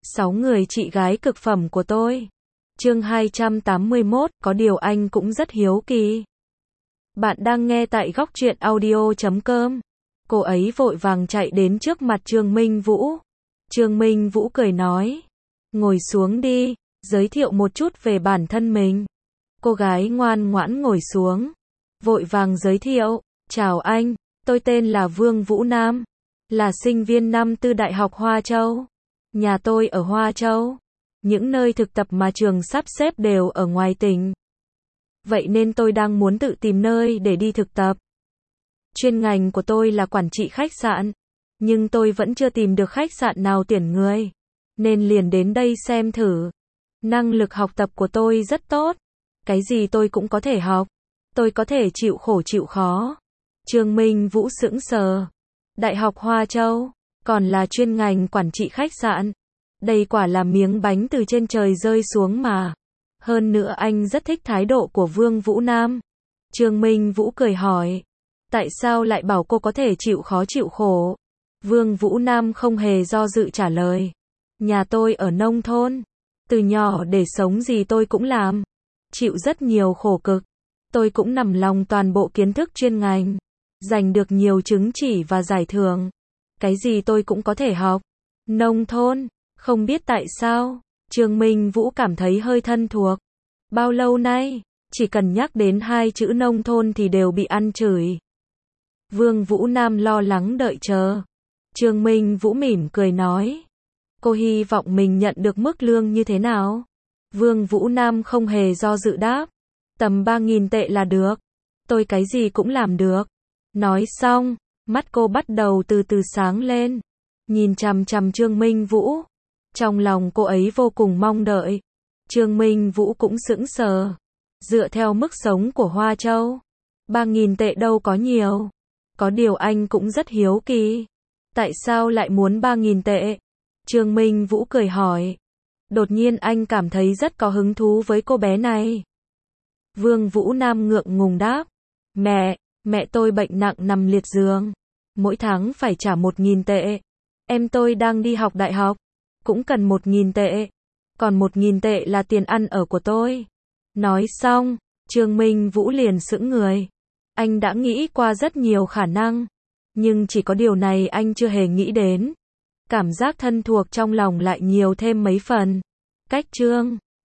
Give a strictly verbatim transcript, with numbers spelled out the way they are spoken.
Sáu người chị gái cực phẩm của tôi. Chương hai trăm tám mươi mốt, có điều anh cũng rất hiếu kỳ. Bạn đang nghe tại góc truyện audio chấm com. Cô ấy vội vàng chạy đến trước mặt Trương Minh Vũ. Trương Minh Vũ cười nói, ngồi xuống đi, giới thiệu một chút về bản thân mình. Cô gái ngoan ngoãn ngồi xuống, vội vàng giới thiệu, chào anh, tôi tên là Vương Vũ Nam, là sinh viên năm tư Đại học Hoa Châu. Nhà tôi ở Hoa Châu. Những nơi thực tập mà trường sắp xếp đều ở ngoài tỉnh. Vậy nên tôi đang muốn tự tìm nơi để đi thực tập. Chuyên ngành của tôi là quản trị khách sạn, nhưng tôi vẫn chưa tìm được khách sạn nào tuyển người, nên liền đến đây xem thử. Năng lực học tập của tôi rất tốt, cái gì tôi cũng có thể học, tôi có thể chịu khổ chịu khó. Trương Minh Vũ sững sờ. Đại học Hoa Châu, còn là chuyên ngành quản trị khách sạn. Đây quả là miếng bánh từ trên trời rơi xuống mà. Hơn nữa anh rất thích thái độ của Vương Vũ Nam. Trương Minh Vũ cười hỏi, tại sao lại bảo cô có thể chịu khó chịu khổ? Vương Vũ Nam không hề do dự trả lời, nhà tôi ở nông thôn, từ nhỏ để sống gì tôi cũng làm, chịu rất nhiều khổ cực. Tôi cũng nằm lòng toàn bộ kiến thức chuyên ngành, giành được nhiều chứng chỉ và giải thưởng. Cái gì tôi cũng có thể học. Nông thôn, không biết tại sao, Trương Minh Vũ cảm thấy hơi thân thuộc. Bao lâu nay, chỉ cần nhắc đến hai chữ nông thôn thì đều bị ăn chửi. Vương Vũ Nam lo lắng đợi chờ. Trương Minh Vũ mỉm cười nói, cô hy vọng mình nhận được mức lương như thế nào? Vương Vũ Nam không hề do dự đáp, tầm ba nghìn tệ là được. Tôi cái gì cũng làm được. Nói xong, mắt cô bắt đầu từ từ sáng lên, nhìn chằm chằm Trương Minh Vũ. Trong lòng cô ấy vô cùng mong đợi. Trương Minh Vũ cũng sững sờ. Dựa theo mức sống của Hoa Châu, ba nghìn tệ đâu có nhiều. Có điều anh cũng rất hiếu kỳ. Tại sao lại muốn ba nghìn tệ? Trương Minh Vũ cười hỏi. Đột nhiên anh cảm thấy rất có hứng thú với cô bé này. Vương Vũ Nam ngượng ngùng đáp, mẹ, mẹ tôi bệnh nặng nằm liệt giường, mỗi tháng phải trả một nghìn tệ. Em tôi đang đi học đại học, cũng cần một nghìn tệ. Còn một nghìn tệ là tiền ăn ở của tôi. Nói xong, Trương Minh Vũ liền sững người. Anh đã nghĩ qua rất nhiều khả năng, nhưng chỉ có điều này anh chưa hề nghĩ đến. Cảm giác thân thuộc trong lòng lại nhiều thêm mấy phần. Cách Trương